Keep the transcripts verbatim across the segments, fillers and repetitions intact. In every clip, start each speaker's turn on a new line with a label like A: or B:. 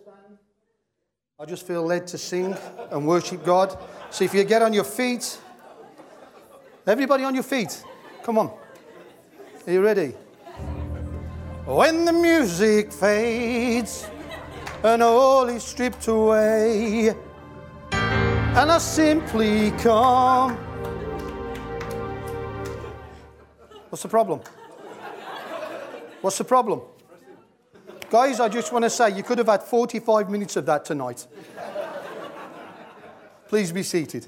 A: stand. I just feel led to sing and worship God. So if you get on your feet, everybody on your feet, come on. Are you ready? When the music fades and all is stripped away, and I simply come. What's the problem? What's the problem? Guys, I just want to say you could have had forty-five minutes of that tonight. Please be seated.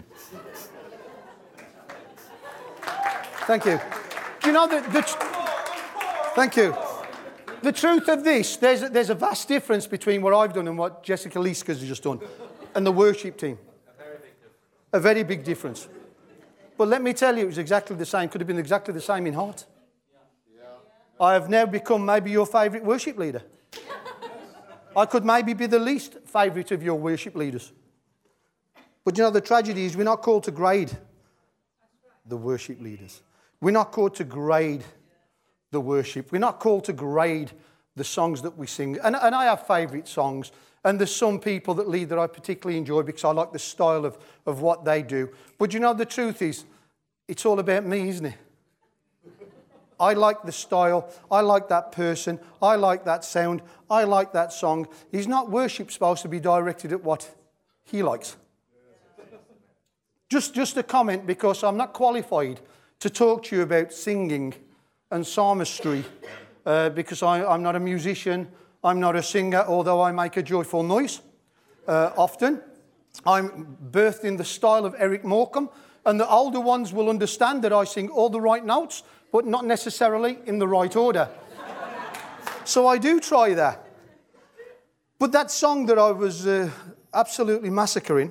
A: Thank you. You know, the, the thank you. The truth of this, there's a, there's a vast difference between what I've done and what Jessica Liska's just done, and the worship team. A very big difference. But let me tell you, it was exactly the same. Could have been exactly the same in heart. I have now become maybe your favourite worship leader. I could maybe be the least favourite of your worship leaders. But you know, the tragedy is we're not called to grade the worship leaders. We're not called to grade the worship. We're not called to grade the songs that we sing. And, and I have favourite songs. And there's some people that lead that I particularly enjoy because I like the style of, of what they do. But you know, the truth is, it's all about me, isn't it? I like the style. I like that person. I like that sound. I like that song. Is not worship supposed to be directed at what he likes? Just, just a comment, because I'm not qualified to talk to you about singing and psalmistry uh, because I, I'm not a musician. I'm not a singer, although I make a joyful noise uh, often. I'm birthed in the style of Eric Morecambe, and the older ones will understand that I sing all the right notes, but not necessarily in the right order. So I do try that. But that song that I was uh, absolutely massacring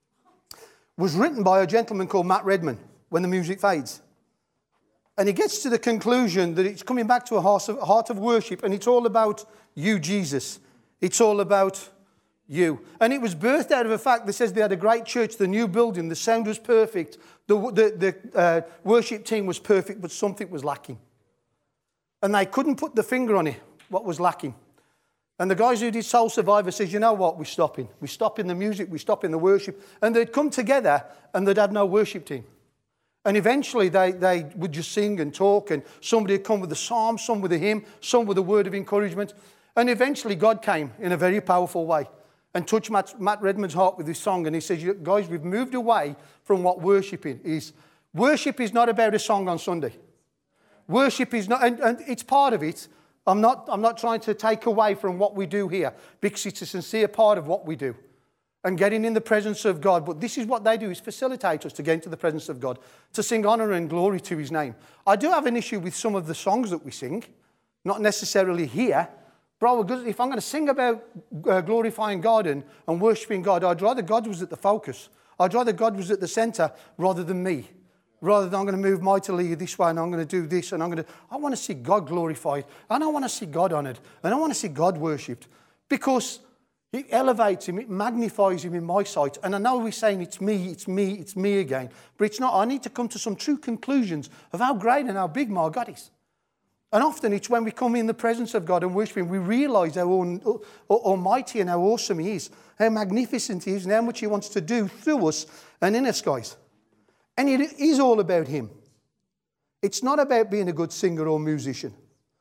A: was written by a gentleman called Matt Redman, When the Music Fades. And he gets to the conclusion that it's coming back to a heart of, heart of worship, and it's all about you, Jesus. It's all about you. And it was birthed out of a fact that says they had a great church, the new building, the sound was perfect, the, the, the uh, worship team was perfect, but something was lacking. And they couldn't put the finger on it, what was lacking. And the guys who did Soul Survivor says, you know what, we're stopping. We're stopping the music, we're stopping the worship. And they'd come together and they'd have no worship team. And eventually they, they would just sing and talk, and somebody would come with a psalm, some with a hymn, some with a word of encouragement. And eventually God came in a very powerful way and touched Matt, Matt Redman's heart with this song. And he says, guys, we've moved away from what worshiping is. Worship is not about a song on Sunday. Worship is not, and, and it's part of it. I'm not, I'm not trying to take away from what we do here, because it's a sincere part of what we do. And getting in the presence of God. But this is what they do, is facilitate us to get into the presence of God, to sing honour and glory to his name. I do have an issue with some of the songs that we sing, not necessarily here. Bro, if I'm going to sing about uh, glorifying God and, and worshipping God, I'd rather God was at the focus. I'd rather God was at the centre rather than me. Rather than I'm going to move mightily this way and I'm going to do this and I'm going to... I want to see God glorified and I want to see God honoured and I want to see God worshipped, because it elevates him, it magnifies him in my sight. And I know we're saying it's me, it's me, it's me again, but it's not. I need to come to some true conclusions of how great and how big my God is. And often it's when we come in the presence of God and worship him, we realise how almighty and how awesome he is, how magnificent he is, and how much he wants to do through us and in us, guys. And it is all about him. It's not about being a good singer or musician.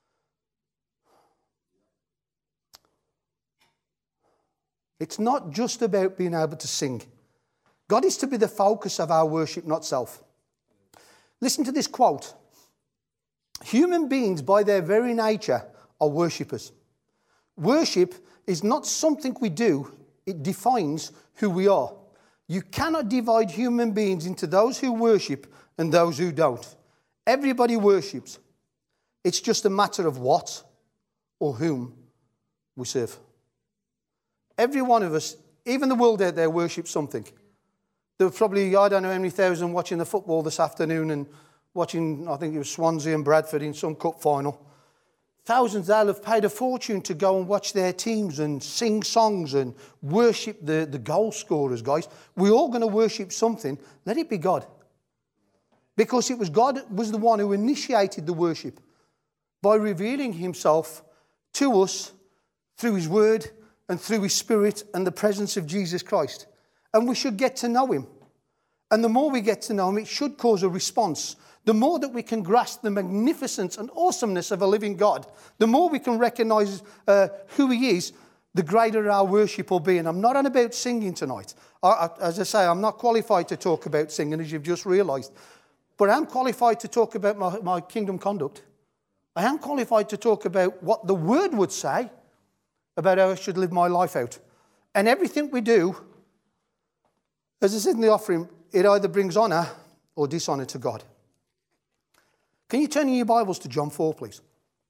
A: It's not just about being able to sing. God is to be the focus of our worship, not self. Listen to this quote. Human beings, by their very nature, are worshippers. Worship is not something we do, it defines who we are. You cannot divide human beings into those who worship and those who don't. Everybody worships. It's just a matter of what or whom we serve. Every one of us, even the world out there, worships something. There were probably, I don't know how many thousand watching the football this afternoon and watching, I think it was Swansea and Bradford in some cup final. Thousands, they'll have paid a fortune to go and watch their teams and sing songs and worship the, the goal scorers, guys. We're all going to worship something. Let it be God. Because it was God was the one who initiated the worship by revealing himself to us through his word and through his Spirit and the presence of Jesus Christ. And we should get to know him. And the more we get to know him, it should cause a response. The more that we can grasp the magnificence and awesomeness of a living God, the more we can recognize uh, who he is, the greater our worship will be. And I'm not on about singing tonight. I, I, as I say, I'm not qualified to talk about singing, as you've just realized. But I'm qualified to talk about my, my kingdom conduct. I am qualified to talk about what the word would say about how I should live my life out. And everything we do, as I said in the offering, it either brings honour or dishonour to God. Can you turn in your Bibles to John four, please?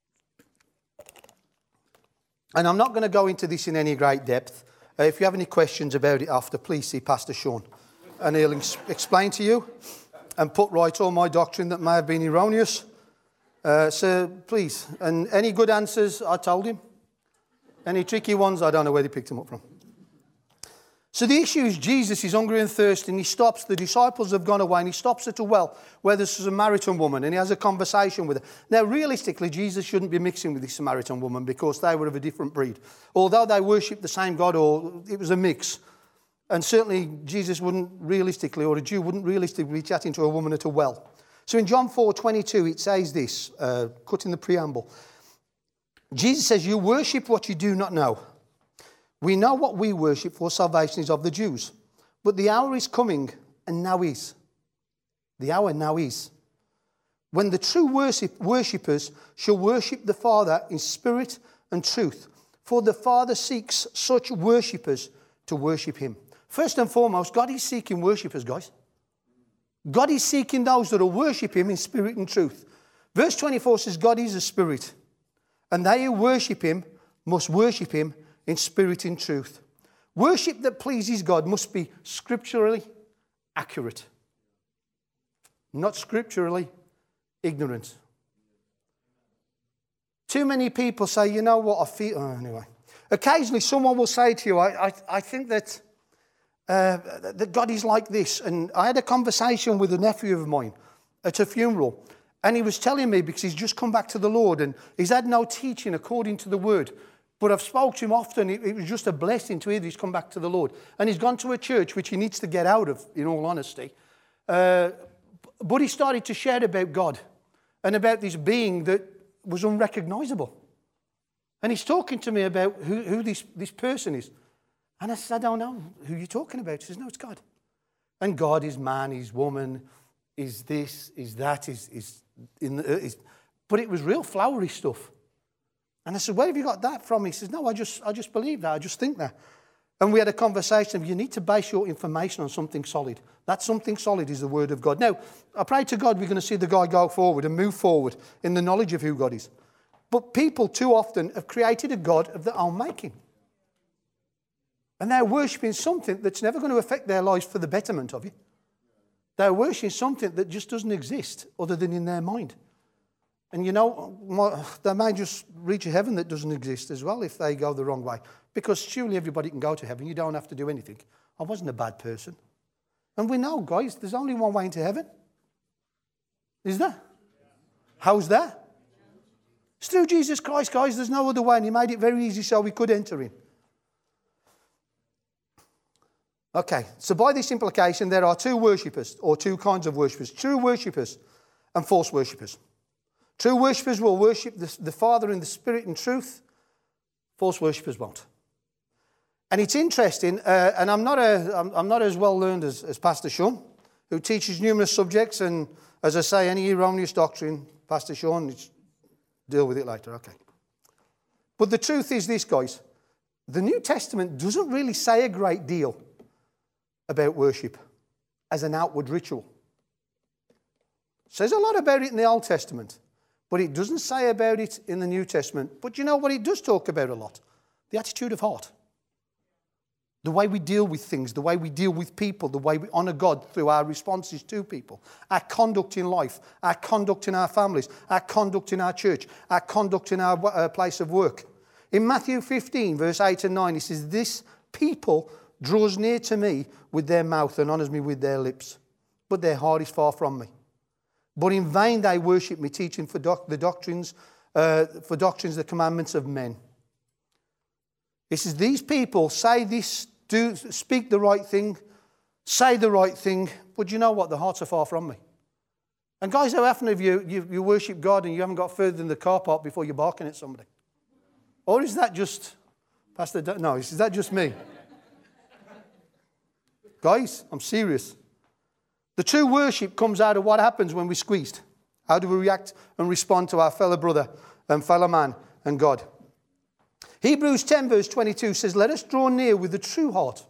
A: And I'm not going to go into this in any great depth. Uh, if you have any questions about it after, please see Pastor Sean. And he'll ex- explain to you and put right all my doctrine that may have been erroneous. Uh, so please, and any good answers, I told him. Any tricky ones, I don't know where they picked them up from. So the issue is Jesus is hungry and thirsty, and he stops. The disciples have gone away, and he stops at a well where there's a Samaritan woman, and he has a conversation with her. Now, realistically, Jesus shouldn't be mixing with this Samaritan woman because they were of a different breed. Although they worshipped the same God, or it was a mix. And certainly Jesus wouldn't realistically, or a Jew wouldn't realistically be chatting to a woman at a well. So in John four twenty-two, it says this, uh, cut in the preamble. Jesus says, "You worship what you do not know. We know what we worship, for salvation is of the Jews. But the hour is coming, and now is. The hour now is. When the true worship, worshippers shall worship the Father in spirit and truth. For the Father seeks such worshippers to worship him." First and foremost, God is seeking worshippers, guys. God is seeking those that will worship him in spirit and truth. Verse twenty-four says, God is a spirit, and they who worship him must worship him in spirit and truth. Worship that pleases God must be scripturally accurate, not scripturally ignorant. Too many people say, you know what, I feel... Oh, anyway. Occasionally someone will say to you, I, I, I think that, uh, that God is like this. And I had a conversation with a nephew of mine at a funeral. And he was telling me, because he's just come back to the Lord and he's had no teaching according to the word. But I've spoke to him often. It was just a blessing to hear that he's come back to the Lord. And he's gone to a church which he needs to get out of, in all honesty. Uh, but he started to share about God and about this being that was unrecognisable. And he's talking to me about who, who this, this person is. And I said, I don't know who you're talking about. He says, no, it's God. And God is man, is woman, is this, is that, is, is in the, is, but it was real flowery stuff. And I said, where have you got that from? He says, no, I just I just believe that. I just think that. And we had a conversation. You need to base your information on something solid. That something solid is the word of God. Now, I pray to God we're going to see the guy go forward and move forward in the knowledge of who God is. But people too often have created a God of their own making. And they're worshipping something that's never going to affect their lives for the betterment of it. They're worshipping something that just doesn't exist other than in their mind. And you know, they may just reach a heaven that doesn't exist as well if they go the wrong way. Because surely everybody can go to heaven. You don't have to do anything. I wasn't a bad person. And we know, guys, there's only one way into heaven. Is there? How's that? It's through Jesus Christ, guys. There's no other way. And he made it very easy so we could enter in. Okay, so by this implication, there are two worshippers, or two kinds of worshippers. True worshippers and false worshippers. True worshippers will worship the, the Father in the Spirit and truth. False worshippers won't. And it's interesting, uh, and I'm not, a, I'm, I'm not as well learned as, as Pastor Sean, who teaches numerous subjects, and as I say, any erroneous doctrine, Pastor Sean, deal with it later, okay. But the truth is this, guys. The New Testament doesn't really say a great deal about worship as an outward ritual. It says a lot about it in the Old Testament. But it doesn't say about it in the New Testament. But you know what it does talk about a lot? The attitude of heart. The way we deal with things, the way we deal with people, the way we honour God through our responses to people. Our conduct in life, our conduct in our families, our conduct in our church, our conduct in our uh, place of work. In Matthew fifteen, verse eight and nine, he says, "This people draws near to me with their mouth and honours me with their lips, but their heart is far from me. But in vain they worship me, teaching for doc- the doctrines, uh, for doctrines the commandments of men." He says, these people say this, do speak the right thing, say the right thing, but you know what? Their hearts are far from me. And guys, how often have you, you, you worship God and you haven't got further than the car park before you're barking at somebody? Or is that just, Pastor, no, is that just me? Guys, I'm serious. The true worship comes out of what happens when we're squeezed. How do we react and respond to our fellow brother and fellow man and God? Hebrews ten verse twenty-two says, let us draw near with the true heart,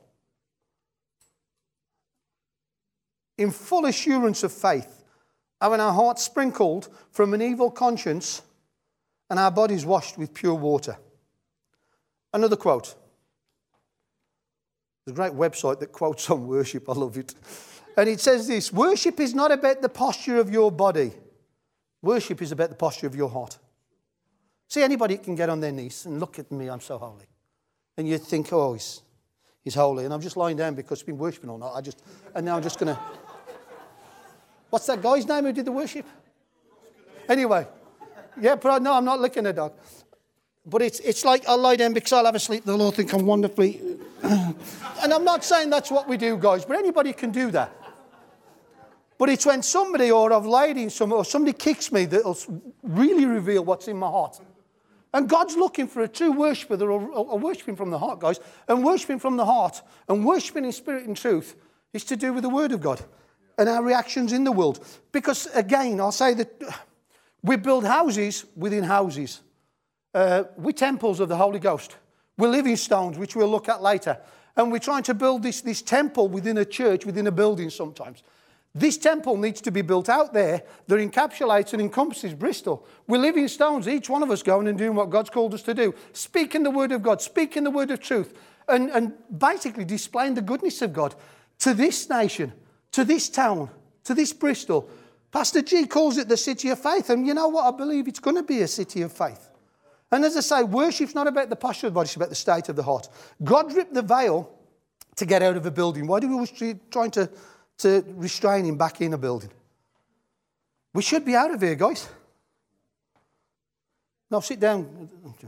A: in full assurance of faith, having our hearts sprinkled from an evil conscience and our bodies washed with pure water. Another quote. There's a great website that quotes on worship. I love it. And it says this, worship is not about the posture of your body. Worship is about the posture of your heart. See, anybody can get on their knees and look at me, I'm so holy. And you think, oh, he's, he's holy. And I'm just lying down because I've been worshiping all night. I just, and now I'm just going to... What's that guy's name who did the worship? Anyway. Yeah, but no, I'm not licking a dog. But it's it's like I'll lie down because I'll have a sleep. They'll all think I'm wonderfully... And I'm not saying that's what we do, guys, but anybody can do that. But it's when somebody, or I've laid in some, or somebody kicks me, that'll really reveal what's in my heart. And God's looking for a true worshiper that are, are worshipping from the heart, guys. And worshipping from the heart and worshipping in spirit and truth is to do with the Word of God and our reactions in the world. Because, again, I'll say that we build houses within houses. Uh, we're temples of the Holy Ghost. We're living stones, which we'll look at later. And we're trying to build this, this temple within a church, within a building sometimes. This temple needs to be built out there that encapsulates and encompasses Bristol. We're living stones, each one of us going and doing what God's called us to do. Speaking the word of God, speaking the word of truth, and, and basically displaying the goodness of God to this nation, to this town, to this Bristol. Pastor G calls it the city of faith. And you know what? I believe it's going to be a city of faith. And as I say, worship's not about the posture of the body, it's about the state of the heart. God ripped the veil to get out of a building. Why do we always trying to... to restrain him back in a building? We should be out of here, guys. No, sit down.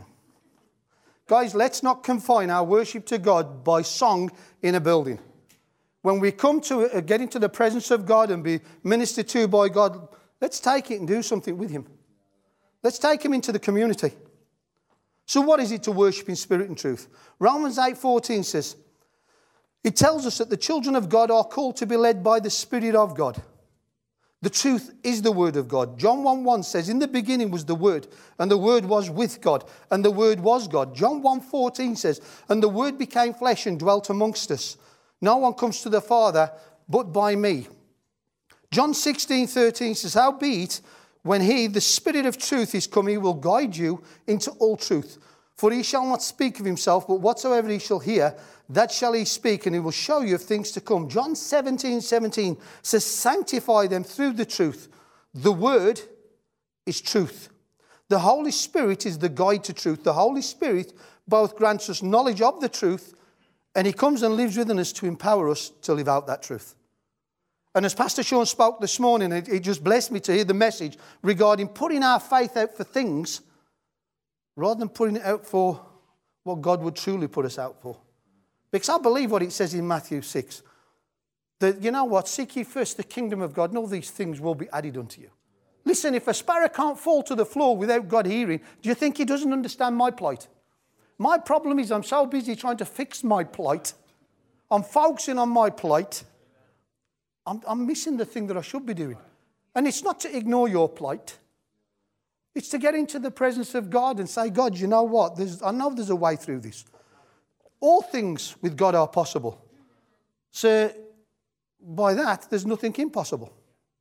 A: Guys, let's not confine our worship to God by song in a building. When we come to uh, get into the presence of God and be ministered to by God, let's take it and do something with him. Let's take him into the community. So what is it to worship in spirit and truth? Romans eight fourteen says, it tells us that the children of God are called to be led by the Spirit of God. The truth is the Word of God. John one one says, in the beginning was the Word, and the Word was with God, and the Word was God. John one fourteen says, and the Word became flesh and dwelt amongst us. No one comes to the Father but by me. John sixteen thirteen says, howbeit, when he, the Spirit of truth, is come, he will guide you into all truth. For he shall not speak of himself, but whatsoever he shall hear, that shall he speak, and he will show you of things to come. John seventeen seventeen says, sanctify them through the truth. The word is truth. The Holy Spirit is the guide to truth. The Holy Spirit both grants us knowledge of the truth, and he comes and lives within us to empower us to live out that truth. And as Pastor Sean spoke this morning, it, it just blessed me to hear the message regarding putting our faith out for things rather than putting it out for what God would truly put us out for. Because I believe what it says in Matthew six. That, you know what, seek ye first the kingdom of God, and all these things will be added unto you. Listen, if a sparrow can't fall to the floor without God hearing, do you think he doesn't understand my plight? My problem is I'm so busy trying to fix my plight. I'm focusing on my plight. I'm, I'm missing the thing that I should be doing. And it's not to ignore your plight. It's to get into the presence of God and say, God, you know what? There's, I know there's a way through this. All things with God are possible. So by that, there's nothing impossible.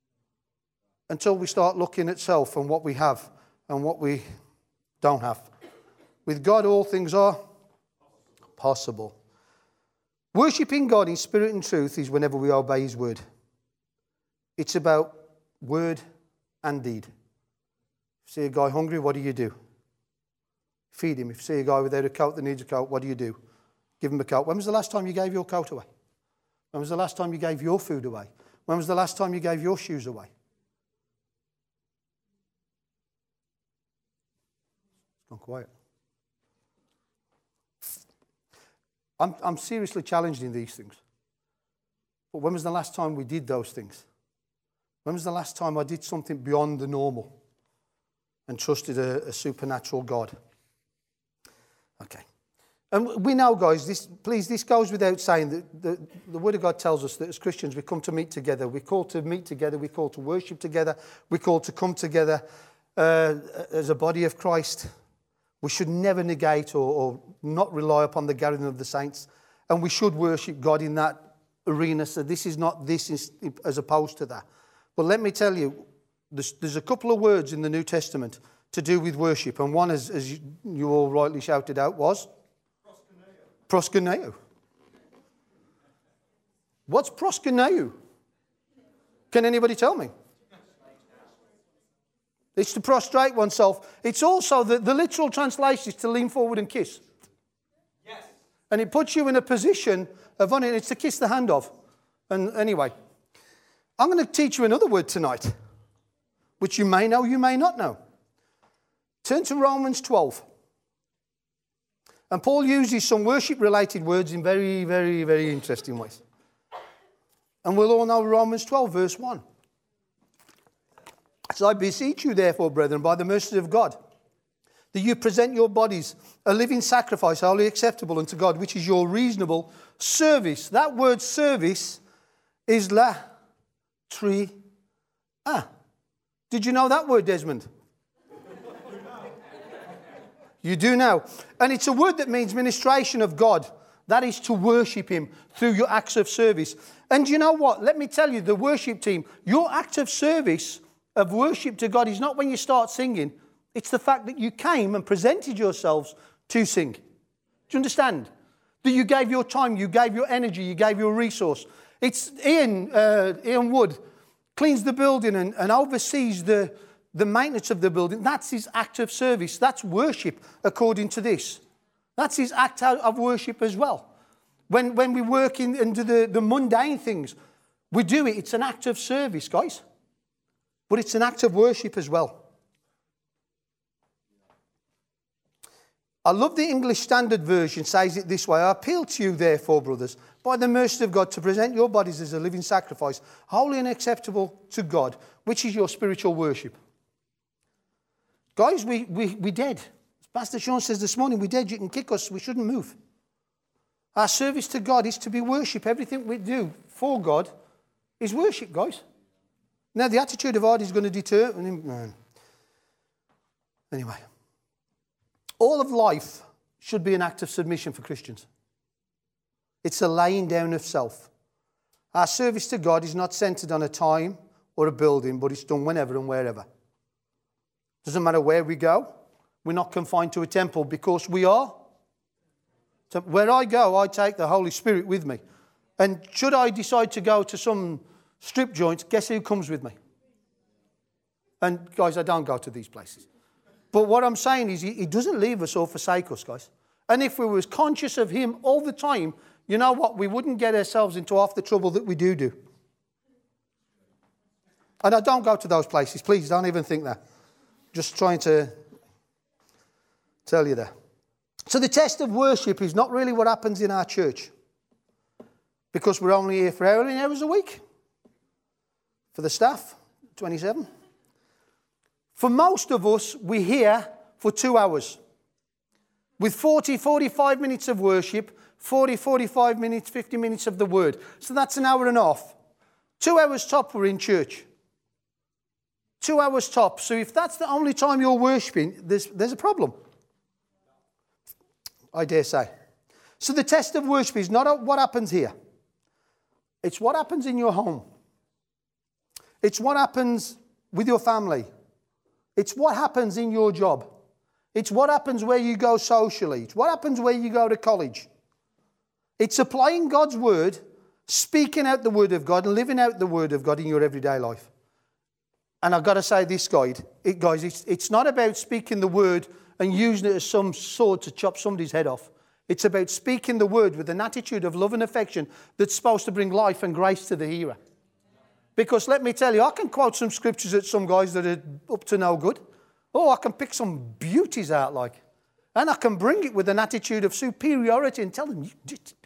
A: Until we start looking at self and what we have and what we don't have. With God, all things are possible. Worshipping God in spirit and truth is whenever we obey his word. It's about word and deed. If you see a guy hungry, what do you do? Feed him. If you see a guy without a coat that needs a coat, what do you do? Give him a coat. When was the last time you gave your coat away? When was the last time you gave your food away? When was the last time you gave your shoes away? It's gone quiet. I'm, I'm seriously challenged in these things. But when was the last time we did those things? When was the last time I did something beyond the normal and trusted a, a supernatural God? Okay. And we know, guys, this, please, this goes without saying that the, the Word of God tells us that as Christians we come to meet together. We're called to meet together. We're called to worship together. We're called to come together uh, as a body of Christ. We should never negate or, or not rely upon the gathering of the saints. And we should worship God in that arena. So this is not this as opposed to that. But let me tell you, there's, there's a couple of words in the New Testament to do with worship. And one, as, as you, you all rightly shouted out, was? Proskuneo. What's proskuneo? Can anybody tell me? It's to prostrate oneself. It's also, the, the literal translation is to lean forward and kiss. Yes. And it puts you in a position of, it's to kiss the hand of. And anyway, I'm going to teach you another word tonight, which you may know, you may not know. Turn to Romans twelve. And Paul uses some worship-related words in very, very, very interesting ways. And we'll all know Romans twelve, verse one. So I beseech you, therefore, brethren, by the mercies of God, that you present your bodies a living sacrifice, wholly acceptable unto God, which is your reasonable service. That word service is la tri ah. Did you know that word, Desmond? You do now. And it's a word that means ministration of God. That is to worship him through your acts of service. And you know what? Let me tell you, the worship team, your act of service of worship to God is not when you start singing. It's the fact that you came and presented yourselves to sing. Do you understand? That you gave your time, you gave your energy, you gave your resource. It's Ian, uh, Ian Wood cleans the building and, and oversees the... the maintenance of the building. That's his act of service. That's worship, according to this. That's his act of worship as well. When, when we work in, into the, the mundane things, we do it. It's an act of service, guys. But it's an act of worship as well. I love the English Standard Version, says it this way. I appeal to you, therefore, brothers, by the mercy of God, to present your bodies as a living sacrifice, holy and acceptable to God, which is your spiritual worship. Guys, we, we, we dead. As Pastor Sean says this morning, we dead. You can kick us. We shouldn't move. Our service to God is to be worship. Everything we do for God is worship, guys. Now, the attitude of heart is going to deter. Anyway. All of life should be an act of submission for Christians. It's a laying down of self. Our service to God is not centered on a time or a building, but it's done whenever and wherever. Doesn't matter where we go. We're not confined to a temple because we are. So where I go, I take the Holy Spirit with me. And should I decide to go to some strip joint, guess who comes with me? And guys, I don't go to these places. But what I'm saying is he, he doesn't leave us or forsake us, guys. And if we were conscious of him all the time, you know what? We wouldn't get ourselves into half the trouble that we do do. And I don't go to those places. Please don't even think that. Just trying to tell you that. So the test of worship is not really what happens in our church. Because we're only here for how many hours a week? For the staff, twenty-seven. For most of us, we're here for two hours. With forty, forty-five minutes of worship, forty, forty-five minutes, fifty minutes of the word. So that's an hour and a half. Two hours top, we're in church. Two hours top. So if that's the only time you're worshipping, there's, there's a problem. I dare say. So the test of worship is not what happens here. It's what happens in your home. It's what happens with your family. It's what happens in your job. It's what happens where you go socially. It's what happens where you go to college. It's applying God's word, speaking out the word of God, and living out the word of God in your everyday life. And I've got to say this, guys, it, guys it's, it's not about speaking the word and using it as some sword to chop somebody's head off. It's about speaking the word with an attitude of love and affection that's supposed to bring life and grace to the hearer. Because let me tell you, I can quote some scriptures at some guys that are up to no good. Oh, I can pick some beauties out like. And I can bring it with an attitude of superiority and tell them, you did it.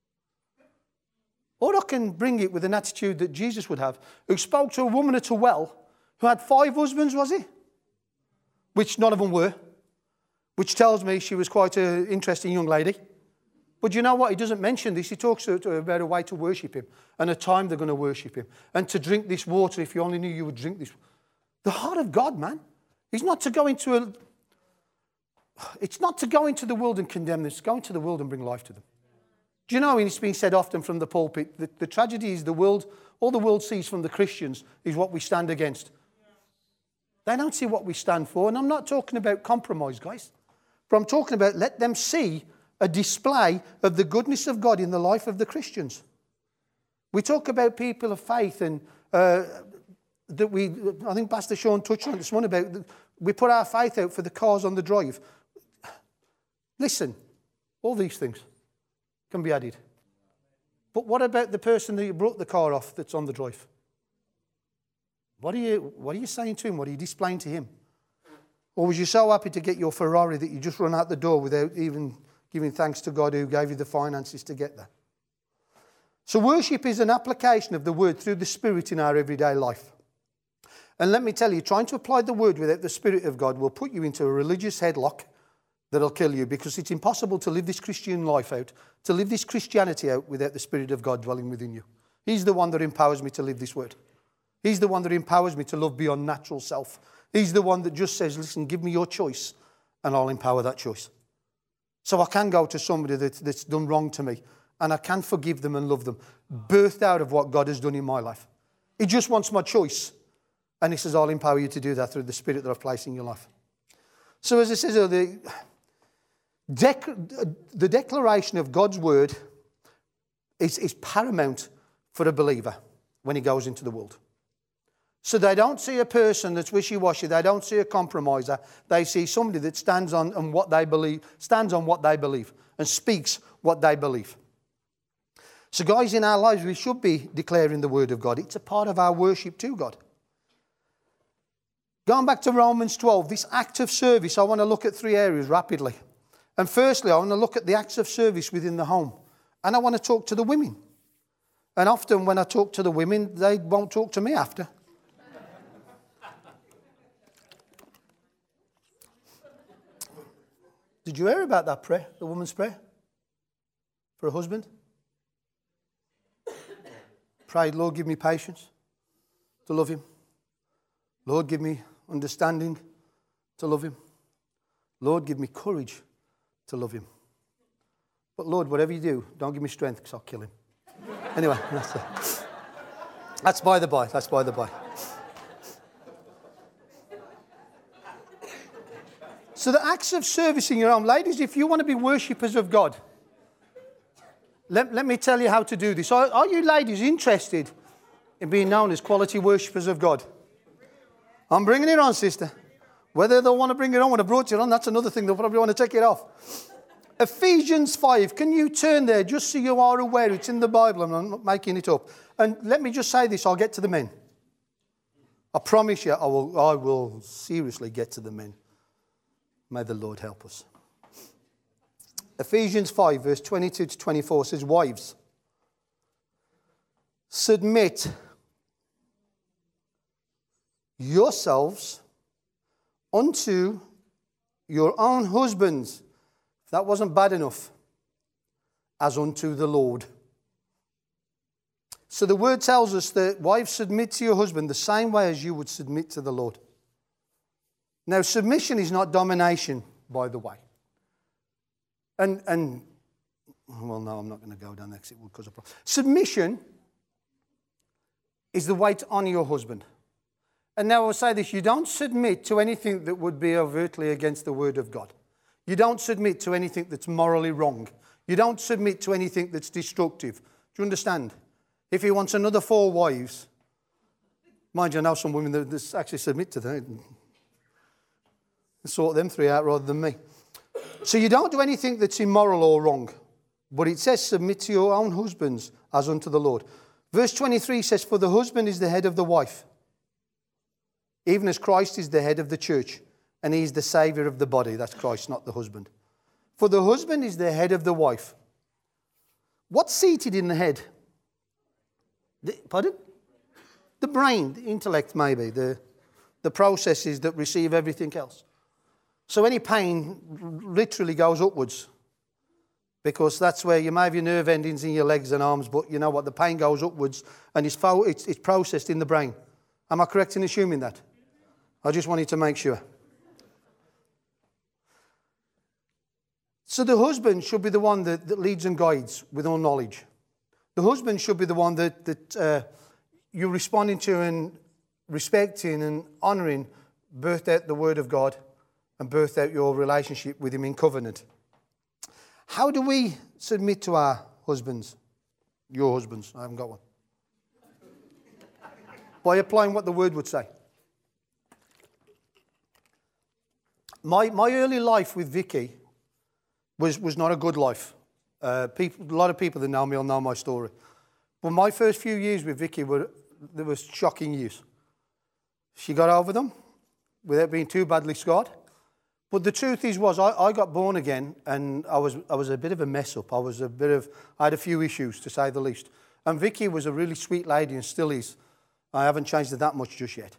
A: Or I can bring it with an attitude that Jesus would have, who spoke to a woman at a well, who had five husbands, was he? Which none of them were. Which tells me she was quite an interesting young lady. But you know what? He doesn't mention this. He talks to her about a way to worship him and a time they're going to worship him. And to drink this water, if you only knew you would drink this. The heart of God, man. He's not to go into a... It's not to go into the world and condemn them. It's to go into the world and bring life to them. Do you know, and it's been said often from the pulpit, that the tragedy is the world, all the world sees from the Christians is what we stand against. They don't see what we stand for. And I'm not talking about compromise, guys. But I'm talking about let them see a display of the goodness of God in the life of the Christians. We talk about people of faith and uh, that we, I think Pastor Sean touched on it this morning about, we put our faith out for the cars on the drive. Listen, all these things can be added. But what about the person that you brought the car off that's on the drive? What are you, what are you saying to him? What are you displaying to him? Or was you so happy to get your Ferrari that you just run out the door without even giving thanks to God who gave you the finances to get there? So worship is an application of the word through the Spirit in our everyday life. And let me tell you, trying to apply the word without the Spirit of God will put you into a religious headlock that'll kill you, because it's impossible to live this Christian life out, to live this Christianity out without the Spirit of God dwelling within you. He's the one that empowers me to live this word. He's the one that empowers me to love beyond natural self. He's the one that just says, listen, give me your choice and I'll empower that choice. So I can go to somebody that, that's done wrong to me and I can forgive them and love them, birthed out of what God has done in my life. He just wants my choice. And he says, I'll empower you to do that through the Spirit that I've placed in your life. So as I said, the, dec- the declaration of God's word is, is paramount for a believer when he goes into the world. So they don't see a person that's wishy-washy. They don't see a compromiser. They see somebody that stands on, on what they believe, stands on what they believe and speaks what they believe. So guys, in our lives, we should be declaring the word of God. It's a part of our worship to God. Going back to Romans twelve, this act of service, I want to look at three areas rapidly. And firstly, I want to look at the acts of service within the home. And I want to talk to the women. And often when I talk to the women, they won't talk to me after. Did you hear about that prayer, the woman's prayer? For a husband? Prayed, Lord, give me patience to love him. Lord, give me understanding to love him. Lord, give me courage to love him. But Lord, whatever you do, don't give me strength because I'll kill him. Anyway, that's, uh, that's by the by. That's by the by. So the acts of service in your home. Ladies, if you want to be worshippers of God, let, let me tell you how to do this. Are, are you ladies interested in being known as quality worshippers of God? I'm bringing it on, sister. Whether they'll want to bring it on when I brought it on, that's another thing. They'll probably want to take it off. Ephesians five. Can you turn there just so you are aware? It's in the Bible and I'm not making it up. And let me just say this. I'll get to the men. I promise you I will, I will seriously get to the men. May the Lord help us. Ephesians five, verse twenty-two to twenty-four says, wives, submit yourselves unto your own husbands. If that wasn't bad enough, as unto the Lord. So the word tells us that wives, submit to your husband the same way as you would submit to the Lord. Now, submission is not domination, by the way. And, and well, no, I'm not going to go down there because it will cause a problem. Submission is the way to honour your husband. And now I'll say this, you don't submit to anything that would be overtly against the word of God. You don't submit to anything that's morally wrong. You don't submit to anything that's destructive. Do you understand? If he wants another four wives, mind you, I know some women that actually submit to them. Sort them three out rather than me. So you don't do anything that's immoral or wrong. But it says, submit to your own husbands as unto the Lord. Verse twenty-three says, for the husband is the head of the wife, even as Christ is the head of the church, and he's the saviour of the body. That's Christ, not the husband. For the husband is the head of the wife. What's seated in the head? The, pardon? The brain, the intellect maybe, the, the processes that receive everything else. So any pain literally goes upwards, because that's where you may have your nerve endings in your legs and arms, but you know what, the pain goes upwards and it's, fo- it's, it's processed in the brain. Am I correct in assuming that? I just wanted to make sure. So the husband should be the one that, that leads and guides with all knowledge. The husband should be the one that, that uh, you're responding to and respecting and honouring, birthed out the word of God and birthed out your relationship with him in covenant. How do we submit to our husbands? Your husbands, I haven't got one. By applying what the word would say. My, my early life with Vicky was, was not a good life. Uh, people, a lot of people that know me will know my story. But my first few years with Vicky were, there was shocking years. She got over them without being too badly scarred. But the truth is was I, I got born again, and I was I was a bit of a mess up. I was a bit of I had a few issues, to say the least. And Vicky was a really sweet lady and still is. I haven't changed it that much just yet.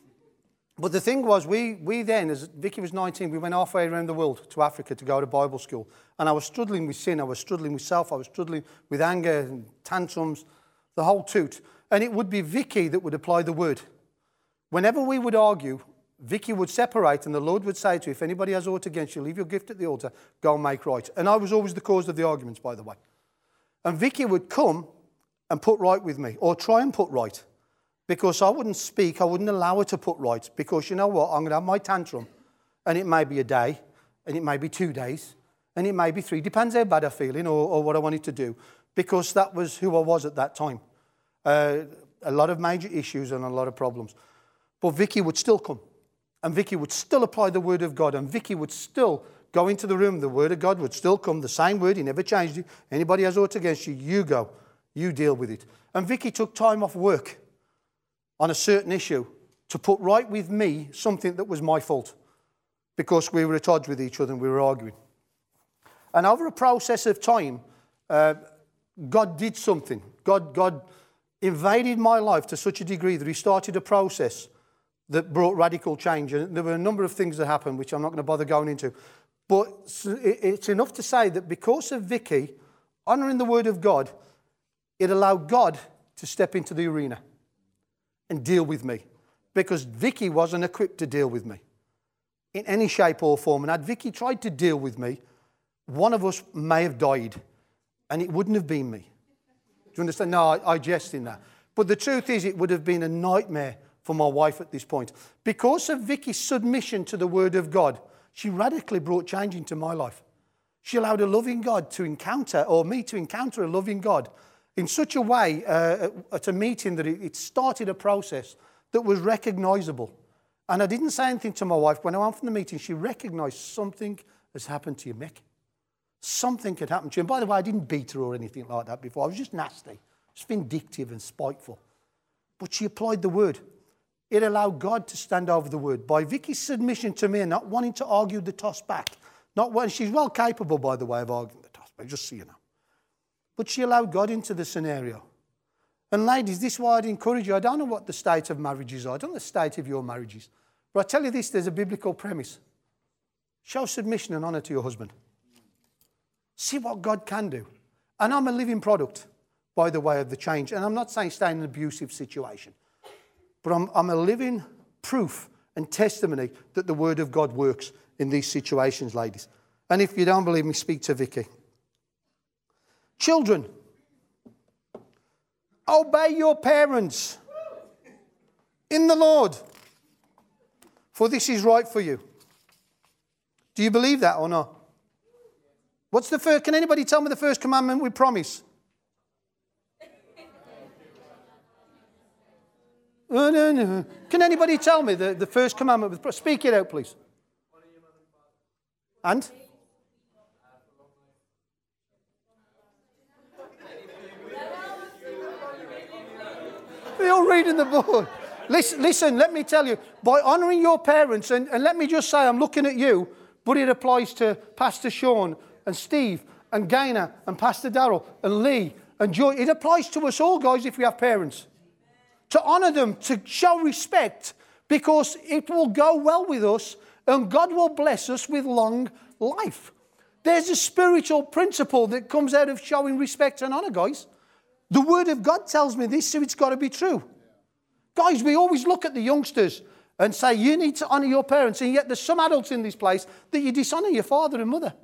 A: But the thing was, we we then, as Vicky was nineteen, we went halfway around the world to Africa to go to Bible school. And I was struggling with sin, I was struggling with self, I was struggling with anger and tantrums, the whole toot. And it would be Vicky that would apply the word. Whenever we would argue, Vicky would separate, and the Lord would say to her, if anybody has aught against you, leave your gift at the altar, go and make right. And I was always the cause of the arguments, by the way. And Vicky would come and put right with me, or try and put right. Because I wouldn't speak, I wouldn't allow her to put right. Because you know what, I'm going to have my tantrum. And it may be a day, and it may be two days, and it may be three. Depends how bad I'm feeling or, or what I wanted to do. Because that was who I was at that time. Uh, a lot of major issues and a lot of problems. But Vicky would still come. And Vicky would still apply the word of God. And Vicky would still go into the room. The word of God would still come. The same word. He never changed it. Anybody has aught against you, you go. You deal with it. And Vicky took time off work on a certain issue to put right with me something that was my fault. Because we were at odds with each other and we were arguing. And over a process of time, uh, God did something. God, God invaded my life to such a degree that he started a process that brought radical change. And there were a number of things that happened, which I'm not going to bother going into. But it's enough to say that because of Vicky honouring the word of God, it allowed God to step into the arena and deal with me. Because Vicky wasn't equipped to deal with me in any shape or form. And had Vicky tried to deal with me, one of us may have died, and it wouldn't have been me. Do you understand? No, I, I jest in that. But the truth is, it would have been a nightmare for my wife at this point. Because of Vicky's submission to the word of God, she radically brought change into my life. She allowed a loving God to encounter, or me to encounter a loving God in such a way uh, at a meeting that it, it started a process that was recognisable. And I didn't say anything to my wife. When I went from the meeting, she recognised something has happened to you, Mick. Something had happened to you. And by the way, I didn't beat her or anything like that before. I was just nasty, just vindictive and spiteful. But she applied the word. It allowed God to stand over the word. By Vicky's submission to me and not wanting to argue the toss back. Not when she's well capable, by the way, of arguing the toss back, just so you know. But she allowed God into the scenario. And ladies, this is why I'd encourage you. I don't know what the state of marriages are. I don't know the state of your marriages. But I tell you this, there's a biblical premise. Show submission and honour to your husband. See what God can do. And I'm a living product, by the way, of the change. And I'm not saying stay in an abusive situation. But I'm, I'm a living proof and testimony that the word of God works in these situations, ladies. And if you don't believe me, speak to Vicky. Children, obey your parents in the Lord, for this is right for you. Do you believe that or not? What's the first? Can anybody tell me the first commandment with promise? Uh, no, no. Can anybody tell me the, the first commandment with promise? Speak it out, please. And? We're all reading the book. Listen, listen, let me tell you, by honouring your parents, and, and let me just say, I'm looking at you, but it applies to Pastor Sean and Steve and Gaynor and Pastor Darrell and Lee and Joy. It applies to us all, guys, if we have parents. To honour them, to show respect, because it will go well with us and God will bless us with long life. There's a spiritual principle that comes out of showing respect and honour, guys. The Word of God tells me this, so it's got to be true. Guys, we always look at the youngsters and say, you need to honour your parents, and yet there's some adults in this place that you dishonour your father and mother.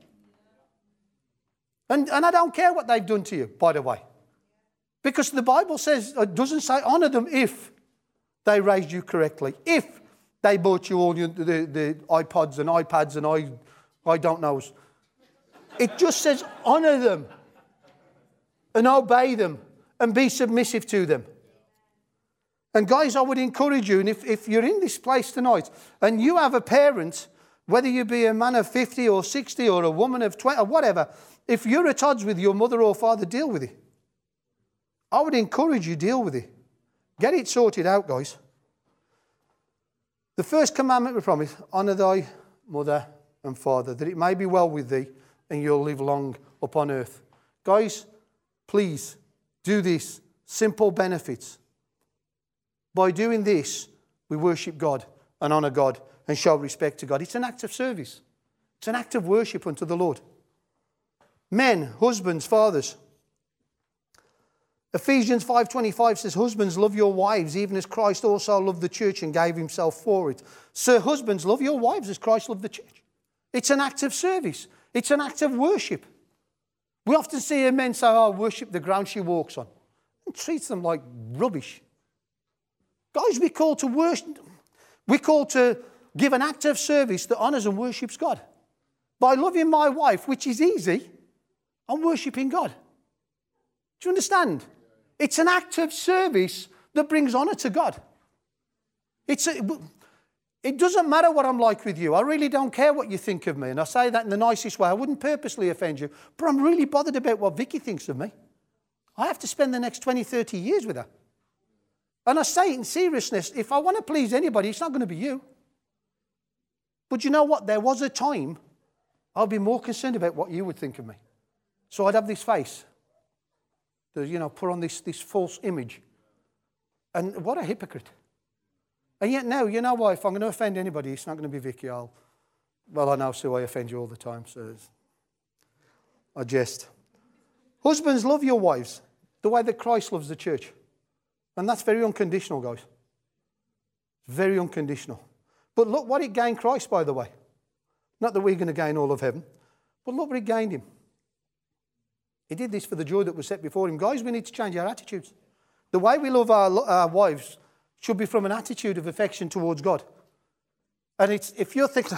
A: And, and I don't care what they've done to you, by the way. Because the Bible says, it doesn't say honour them if they raised you correctly, if they bought you all your, the, the iPods and iPads and I, I don't know. It just says honour them and obey them and be submissive to them. And guys, I would encourage you, and if, if you're in this place tonight and you have a parent, whether you be a man of fifty or sixty or a woman of twenty or whatever, if you're at odds with your mother or father, deal with it. I would encourage you, deal with it. Get it sorted out, guys. The first commandment we promise, honour thy mother and father, that it may be well with thee and you'll live long upon earth. Guys, please do this. Simple benefits. By doing this, we worship God and honour God and show respect to God. It's an act of service. It's an act of worship unto the Lord. Men, husbands, fathers. Ephesians five twenty-five says, husbands, love your wives, even as Christ also loved the church and gave himself for it. So husbands, love your wives as Christ loved the church. It's an act of service. It's an act of worship. We often see men say, oh, worship the ground she walks on. And treats them like rubbish. Guys, we're called to worship. We're called to give an act of service that honours and worships God. By loving my wife, which is easy, I'm worshipping God. Do you understand? It's an act of service that brings honour to God. It's a, it doesn't matter what I'm like with you. I really don't care what you think of me. And I say that in the nicest way. I wouldn't purposely offend you. But I'm really bothered about what Vicky thinks of me. I have to spend the next twenty, thirty years with her. And I say it in seriousness. If I want to please anybody, it's not going to be you. But you know what? There was a time I'd be more concerned about what you would think of me. So I'd have this face. To, you know, put on this, this false image. And what a hypocrite. And yet now, you know what? If I'm going to offend anybody, it's not going to be Vicky. I'll, well, I know, Sue, I offend you all the time. So I jest. Husbands, love your wives the way that Christ loves the church. And that's very unconditional, guys. Very unconditional. But look what it gained Christ, by the way. Not that we're going to gain all of heaven, but look what it gained him. He did this for the joy that was set before him. Guys, we need to change our attitudes. The way we love our, our wives should be from an attitude of affection towards God. And it's if you're thinking,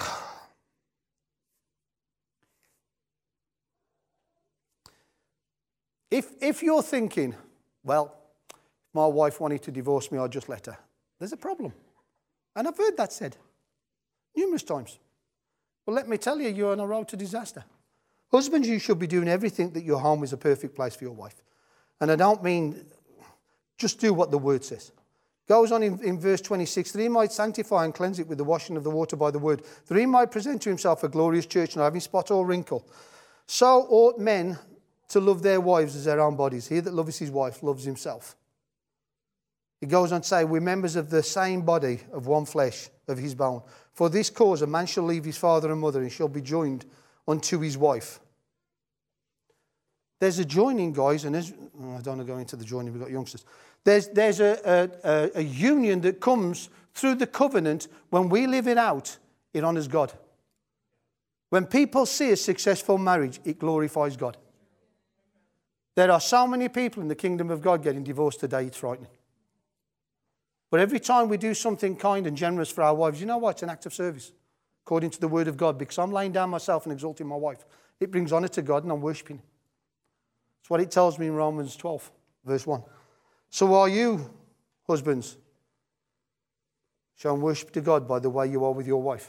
A: if, if you're thinking, well, if my wife wanted to divorce me, I'd just let her. There's a problem. And I've heard that said numerous times. Well, let me tell you, you're on a road to disaster. Husbands, you should be doing everything that your home is a perfect place for your wife. And I don't mean just do what the word says. Goes on in, in verse twenty-six, that he might sanctify and cleanse it with the washing of the water by the word, that he might present to himself a glorious church, not having spot or wrinkle. So ought men to love their wives as their own bodies. He that loves his wife loves himself. He goes on to say, we're members of the same body, of one flesh, of his bone. For this cause a man shall leave his father and mother and shall be joined unto his wife. There's a joining, guys, and there's, oh, I don't want to go into the joining, we've got youngsters. There's, there's a, a, a union that comes through the covenant. When we live it out, it honours God. When people see a successful marriage, it glorifies God. There are so many people in the kingdom of God getting divorced today, it's frightening. But every time we do something kind and generous for our wives, you know what? It's an act of service, according to the word of God, because I'm laying down myself and exalting my wife. It brings honour to God and I'm worshipping. That's what it tells me in Romans twelve, verse one. So are you, husbands, showing worship to God by the way you are with your wife.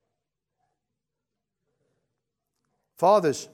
A: Fathers,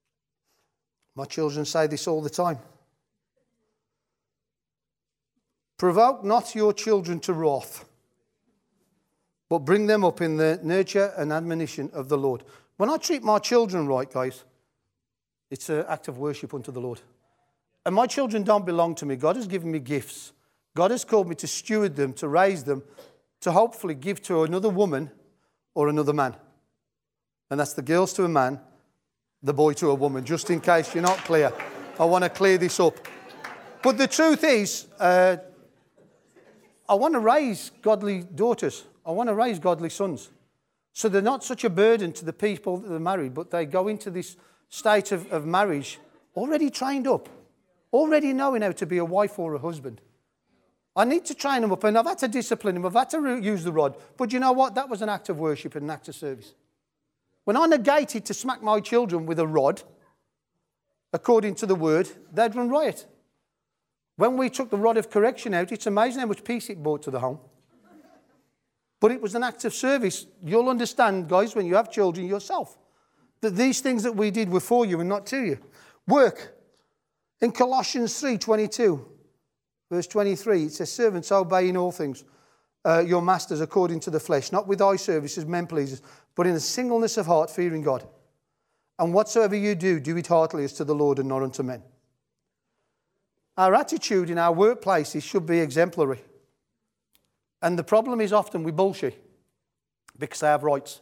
A: my children say this all the time. Provoke not your children to wrath, but bring them up in the nurture and admonition of the Lord. When I treat my children right, guys, it's an act of worship unto the Lord. And my children don't belong to me. God has given me gifts. God has called me to steward them, to raise them, to hopefully give to another woman or another man. And that's the girls to a man, the boy to a woman, just in case you're not clear. I want to clear this up. But the truth is, uh, I want to raise godly daughters. I want to raise godly sons. So they're not such a burden to the people that are married, but they go into this state of, of marriage already trained up, already knowing how to be a wife or a husband. I need to train them up, and I've had to discipline them. I've had to use the rod. But you know what? That was an act of worship and an act of service. When I negated to smack my children with a rod, according to the word, they'd run riot. When we took the rod of correction out, it's amazing how much peace it brought to the home. But it was an act of service. You'll understand, guys, when you have children yourself, that these things that we did were for you and not to you. Work. In Colossians three twenty-two, verse twenty-three, it says, servants, obey in all things uh, your masters according to the flesh, not with eye service as men pleasers, but in a singleness of heart, fearing God. And whatsoever you do, do it heartily as to the Lord and not unto men. Our attitude in our workplaces should be exemplary. And the problem is often we bullshit because they have rights.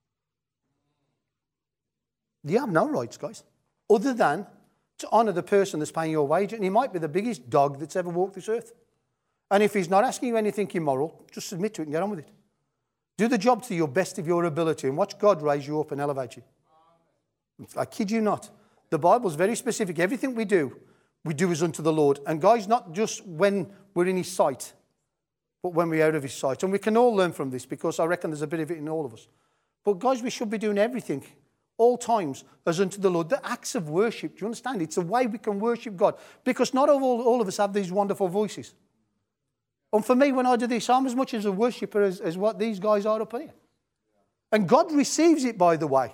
A: You have no rights, guys, other than to honour the person that's paying your wage. And he might be the biggest dog that's ever walked this earth. And if he's not asking you anything immoral, just submit to it and get on with it. Do the job to your best of your ability and watch God raise you up and elevate you. I kid you not. The Bible's very specific. Everything we do, we do as unto the Lord. And guys, not just when we're in his sight, but when we're out of his sight. And we can all learn from this because I reckon there's a bit of it in all of us. But guys, we should be doing everything, all times, as unto the Lord. The acts of worship, do you understand? It's a way we can worship God. Because not all, all of us have these wonderful voices. And for me, when I do this, I'm as much as a worshipper as, as what these guys are up here. And God receives it, by the way.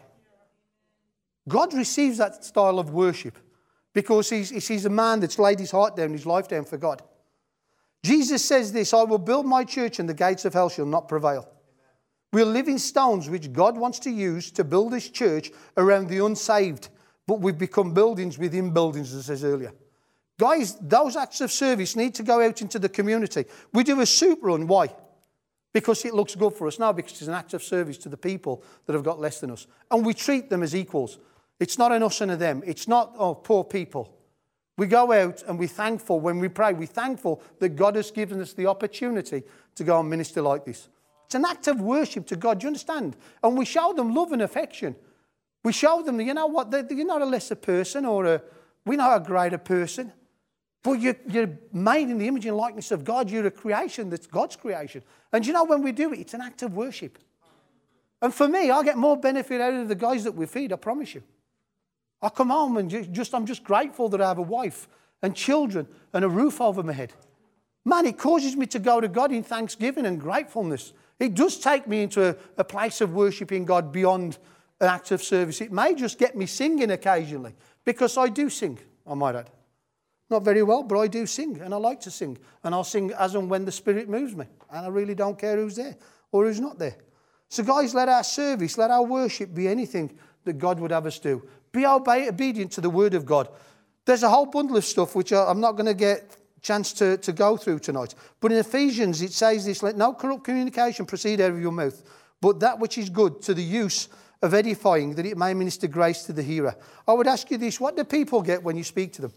A: God receives that style of worship because he's, he's a man that's laid his heart down, his life down for God. Jesus says this, I will build my church and the gates of hell shall not prevail. We're living stones which God wants to use to build his church around the unsaved, but we've become buildings within buildings, as I said earlier. Guys, those acts of service need to go out into the community. We do a soup run. Why? Because it looks good for us. No, because it's an act of service to the people that have got less than us. And we treat them as equals. It's not an us and a them. It's not, oh, poor people. We go out and we're thankful when we pray. We're thankful that God has given us the opportunity to go and minister like this. It's an act of worship to God. Do you understand? And we show them love and affection. We show them, you know what, you're not a lesser person or a, we're not a greater person. But you're, you're made in the image and likeness of God. You're a creation that's God's creation. And you know, when we do it, it's an act of worship. And for me, I get more benefit out of the guys that we feed, I promise you. I come home and just, I'm just grateful that I have a wife and children and a roof over my head. Man, it causes me to go to God in thanksgiving and gratefulness. It does take me into a, a place of worshiping God beyond an act of service. It may just get me singing occasionally, because I do sing, I might add. Not very well, but I do sing, and I like to sing. And I'll sing as and when the Spirit moves me. And I really don't care who's there or who's not there. So guys, let our service, let our worship be anything that God would have us do. Be obe- obedient to the Word of God. There's a whole bundle of stuff which I'm not going to get a chance to, to go through tonight. But in Ephesians, it says this, let no corrupt communication proceed out of your mouth, but that which is good to the use of edifying, that it may minister grace to the hearer. I would ask you this, what do people get when you speak to them?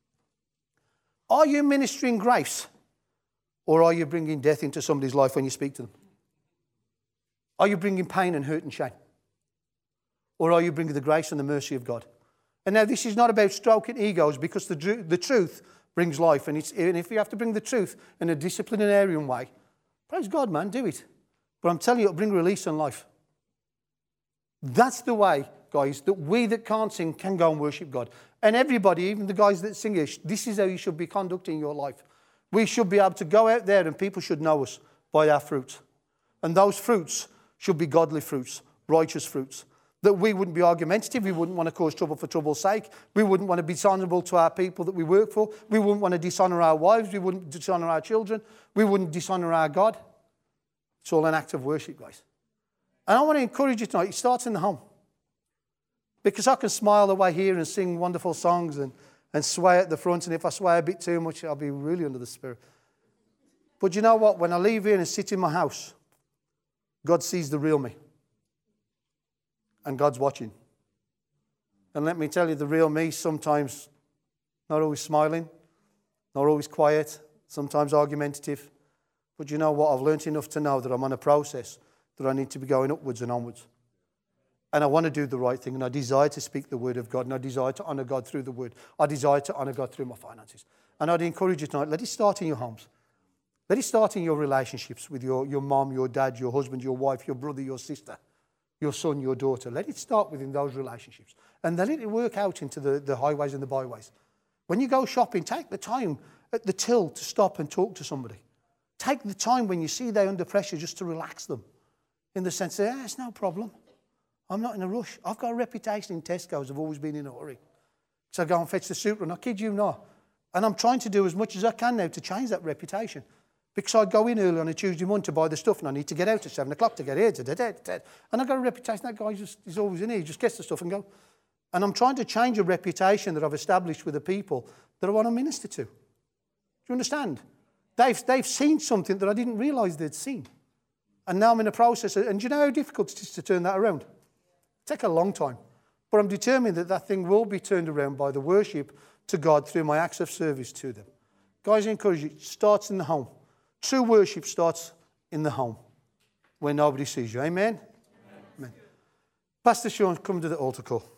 A: Are you ministering grace, or are you bringing death into somebody's life when you speak to them? Are you bringing pain and hurt and shame? Or are you bringing the grace and the mercy of God? And now this is not about stroking egos, because the, the truth brings life. And, it's, and if you have to bring the truth in a disciplinarian way, praise God, man, do it. But I'm telling you, it'll bring release and life. That's the way, guys, that we that can't sing can go and worship God. And everybody, even the guys that sing it, this is how you should be conducting your life. We should be able to go out there and people should know us by our fruits. And those fruits should be godly fruits, righteous fruits. that we wouldn't be argumentative, we wouldn't want to cause trouble for trouble's sake, we wouldn't want to be dishonourable to our people that we work for, we wouldn't want to dishonour our wives, we wouldn't dishonour our children, we wouldn't dishonour our God. It's all an act of worship, guys. And I want to encourage you tonight, it starts in the home. Because I can smile away here and sing wonderful songs and, and sway at the front, and if I sway a bit too much, I'll be really under the Spirit. But you know what? When I leave here and sit in my house, God sees the real me. And God's watching. And let me tell you, the real me sometimes not always smiling, not always quiet, sometimes argumentative. But you know what? I've learnt enough to know that I'm on a process that I need to be going upwards and onwards. And I want to do the right thing, and I desire to speak the word of God, and I desire to honour God through the word. I desire to honour God through my finances. And I'd encourage you tonight, let it start in your homes. Let it start in your relationships with your, your mom, your dad, your husband, your wife, your brother, your sister, your son, your daughter. Let it start within those relationships. And then let it work out into the, the highways and the byways. When you go shopping, take the time at the till to stop and talk to somebody. Take the time when you see they're under pressure just to relax them. In the sense that, yeah, it's no problem. I'm not in a rush. I've got a reputation in Tesco's of always being in a hurry. So I go and fetch the soup run. I kid you not. And I'm trying to do as much as I can now to change that reputation. Because I go in early on a Tuesday morning to buy the stuff and I need to get out at seven o'clock to get here. Da, da, da, da. And I've got a reputation. That guy just is always in here. He just gets the stuff and go. And I'm trying to change a reputation that I've established with the people that I want to minister to. Do you understand? They've, they've seen something that I didn't realise they'd seen. And now I'm in a process. And do you know how difficult it is to turn that around? It'll take a long time. But I'm determined that that thing will be turned around by the worship to God through my acts of service to them. Guys, I encourage you, it starts in the home. True worship starts in the home where nobody sees you. Amen? Amen. Amen. Pastor Sean, come to the altar call.